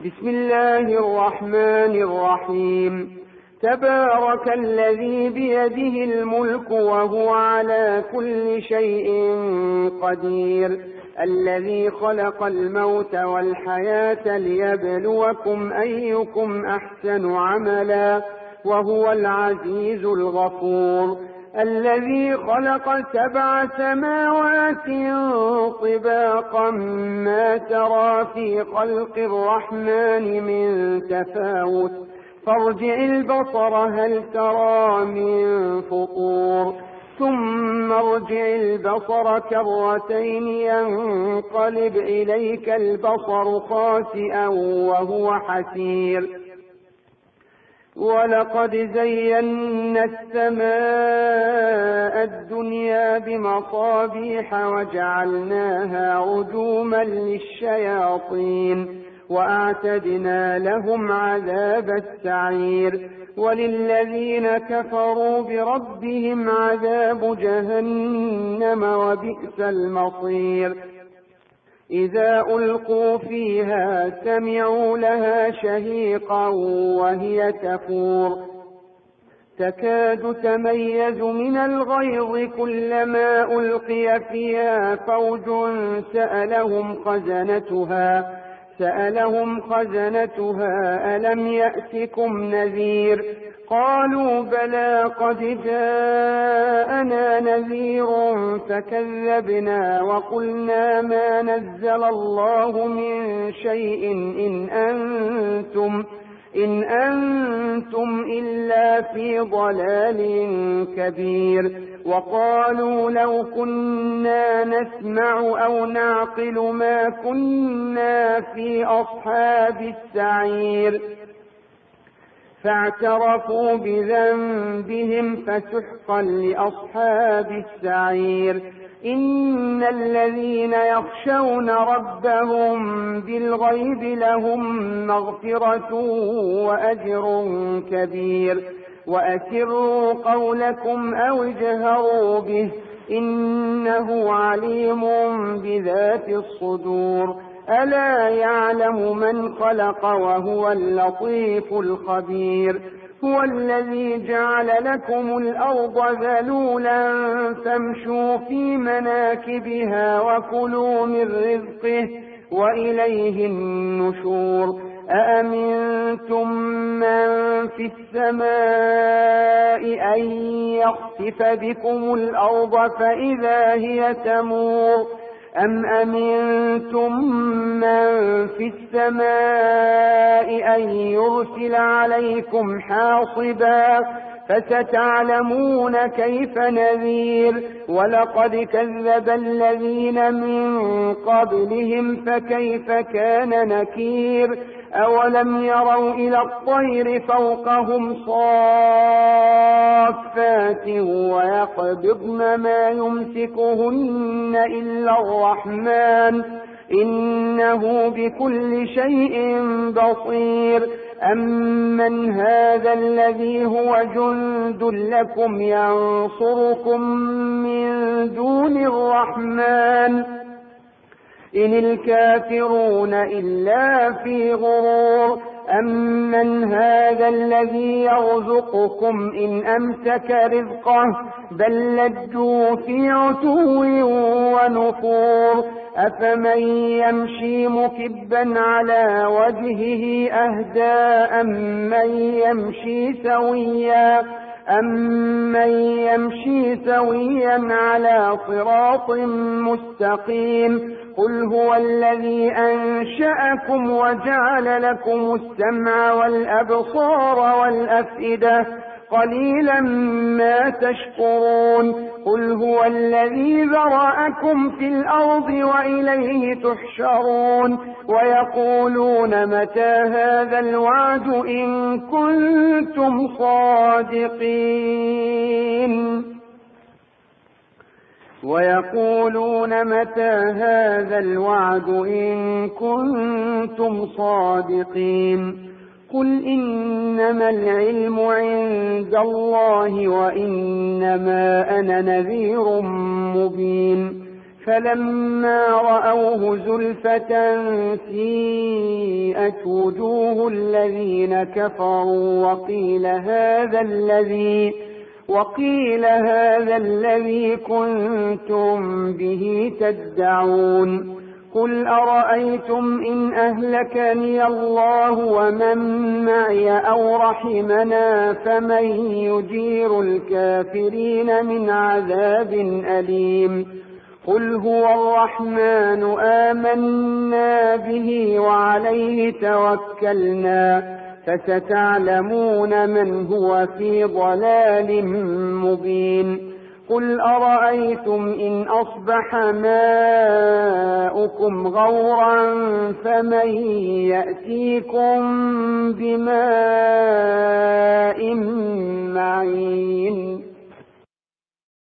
بسم الله الرحمن الرحيم. تبارك الذي بيده الملك وهو على كل شيء قدير، الذي خلق الموت والحياة ليبلوكم أيكم أحسن عملا وهو العزيز الغفور، الذي خلق 7 سماوات طباقا ما ترى في خلق الرحمن من تفاوت، فارجع البصر هل ترى من فطور، ثم ارجع البصر كرتين ينقلب إليك البصر خاسئا وهو حسير. ولقد زينا السماء الدنيا بمصابيح وجعلناها رجوما للشياطين وأعتدنا لهم عذاب السعير، وللذين كفروا بربهم عذاب جهنم وبئس المصير. إذا ألقوا فيها سمعوا لها شهيقا وهي تفور، تكاد تميز من الغيظ كلما ألقي فيها فوج سألهم خزنتها ألم يأتكم نذير؟ قالوا بلى قد جاءنا نذير فكذبنا وقلنا ما نزل الله من شيء إن أنتم إلا في ضلال كبير. وقالوا لو كنا نسمع أو نعقل ما كنا في أصحاب السعير، فاعترفوا بذنبهم فسحقا لأصحاب السعير. إن الذين يخشون ربهم بالغيب لهم مغفرة وأجر كبير. وأسروا قولكم أو اجهروا به إنه عليم بذات الصدور. ألا يعلم من خلق وهو اللطيف الخبير. هو الذي جعل لكم الأرض ذلولا فامشوا في مناكبها وكلوا من رزقه وإليه النشور. أأمنتم من في السماء أن يخسف بكم الأرض فإذا هي تمور، أم أمنتم من في السماء أن يرسل عليكم حاصبا فستعلمون كيف نذير. ولقد كذب الذين من قبلهم فكيف كان نكير. أولم يروا إلى الطير فوقهم صافات ويقبضن ما يمسكهن إلا الرحمن إنه بكل شيء بصير. أمن هذا الذي هو جند لكم ينصركم من دون الرحمن إن الكافرون إلا في غرور. أمن هذا الذي يرزقكم إن أمسك رزقه بل لجوا في عتو ونفور. أفمن يمشي مكبا على وجهه أهدى أمن يمشي سويا على صراط مستقيم. قل هو الذي أنشأكم وجعل لكم السمع والأبصار والأفئدة قليلا ما تشكرون. قل هو الذي ذرأكم في الأرض وإليه تحشرون. ويقولون متى هذا الوعد إن كنتم صادقين. ويقولون متى هذا الوعد إن كنتم صادقين. قل إنما العلم عند الله وإنما أنا نذير مبين. فلما رأوه زلفة سيئت وجوه الذين كفروا وقيل هذا الذي كنتم به تدعون قل أرأيتم إن أهلكني الله ومن معي أو رحمنا فمن يجير الكافرين من عذاب أليم قل هو الرحمن آمنا به وعليه توكلنا فستعلمون من هو في ضلال مبين قل أرأيتم إن أصبح ماؤكم غورا فمن يأتيكم بماء معين